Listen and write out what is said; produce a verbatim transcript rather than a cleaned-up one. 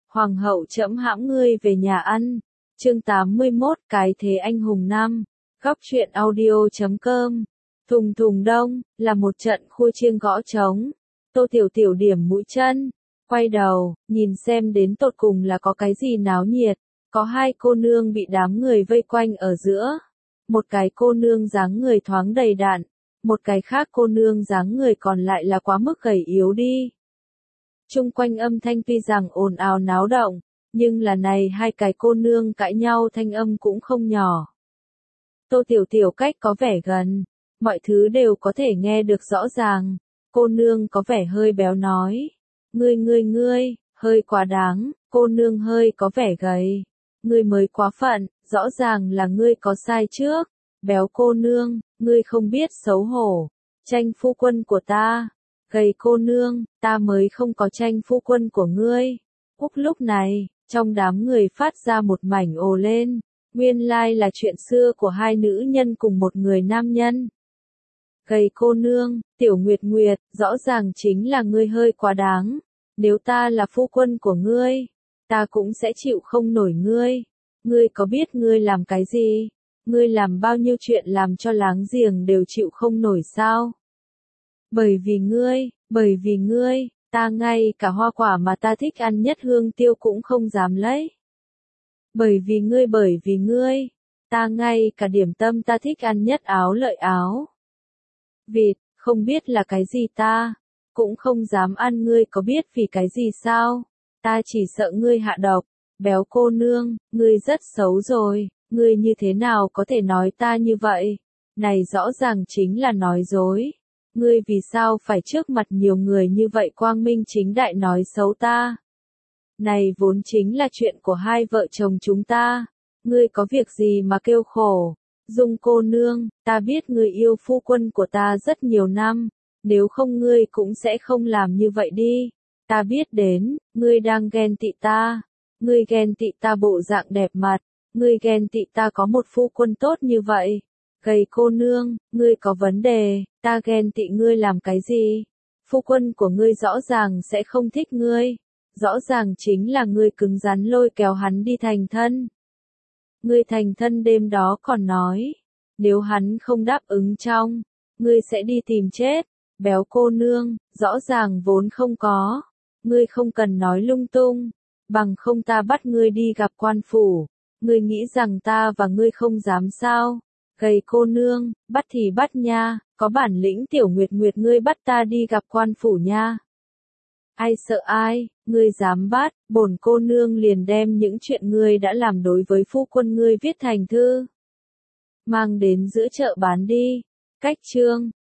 Hoàng hậu trẫm hãm ngươi về nhà ăn. Chương tám mươi mốt Cái thế anh hùng năm. Góc truyện audio chấm com. Thùng thùng đông, là một trận khua chiêng gõ trống. Tô Tiểu Tiểu điểm mũi chân, quay đầu, nhìn xem đến tột cùng là có cái gì náo nhiệt. Có hai cô nương bị đám người vây quanh ở giữa. Một cái cô nương dáng người thoáng đầy đặn, một cái khác cô nương dáng người còn lại là quá mức gầy yếu đi. Chung quanh âm thanh tuy rằng ồn ào náo động, nhưng là này hai cái cô nương cãi nhau thanh âm cũng không nhỏ. Tô Tiểu Tiểu cách có vẻ gần, mọi thứ đều có thể nghe được rõ ràng. Cô nương có vẻ hơi béo nói, ngươi ngươi ngươi, hơi quá đáng. Cô nương hơi có vẻ gầy, ngươi mới quá phận, rõ ràng là ngươi có sai trước. Béo cô nương, ngươi không biết xấu hổ, tranh phu quân của ta. Gầy cô nương, ta mới không có tranh phu quân của ngươi. Úc lúc này, trong đám người phát ra một mảnh ồ lên, nguyên lai là chuyện xưa của hai nữ nhân cùng một người nam nhân. Gầy cô nương, Tiểu Nguyệt Nguyệt, rõ ràng chính là ngươi hơi quá đáng. Nếu ta là phu quân của ngươi, ta cũng sẽ chịu không nổi ngươi. Ngươi có biết ngươi làm cái gì? Ngươi làm bao nhiêu chuyện làm cho láng giềng đều chịu không nổi sao? Bởi vì ngươi, bởi vì ngươi, ta ngay cả hoa quả mà ta thích ăn nhất hương tiêu cũng không dám lấy. Bởi vì ngươi bởi vì ngươi, ta ngay cả điểm tâm ta thích ăn nhất áo lợi áo. Vịt, không biết là cái gì ta, cũng không dám ăn. Ngươi có biết vì cái gì sao? Ta chỉ sợ ngươi hạ độc. Béo cô nương, ngươi rất xấu rồi, ngươi như thế nào có thể nói ta như vậy? Này rõ ràng chính là nói dối. Ngươi vì sao phải trước mặt nhiều người như vậy quang minh chính đại nói xấu ta? Này vốn chính là chuyện của hai vợ chồng chúng ta. Ngươi có việc gì mà kêu khổ? Dung cô nương, ta biết ngươi yêu phu quân của ta rất nhiều năm, nếu không ngươi cũng sẽ không làm như vậy đi. Ta biết đến, ngươi đang ghen tị ta. Ngươi ghen tị ta bộ dạng đẹp mặt, ngươi ghen tị ta có một phu quân tốt như vậy. Gầy cô nương, ngươi có vấn đề, ta ghen tị ngươi làm cái gì? Phu quân của ngươi rõ ràng sẽ không thích ngươi, rõ ràng chính là ngươi cứng rắn lôi kéo hắn đi thành thân. Ngươi thành thân đêm đó còn nói, nếu hắn không đáp ứng trong, ngươi sẽ đi tìm chết. Béo cô nương, rõ ràng vốn không có, ngươi không cần nói lung tung. Bằng không ta bắt ngươi đi gặp quan phủ, ngươi nghĩ rằng ta và ngươi không dám sao? Gầy cô nương, bắt thì bắt nha, có bản lĩnh Tiểu Nguyệt Nguyệt ngươi bắt ta đi gặp quan phủ nha. Ai sợ ai, ngươi dám bắt, bổn cô nương liền đem những chuyện ngươi đã làm đối với phu quân ngươi viết thành thư, mang đến giữa chợ bán đi. Cách chương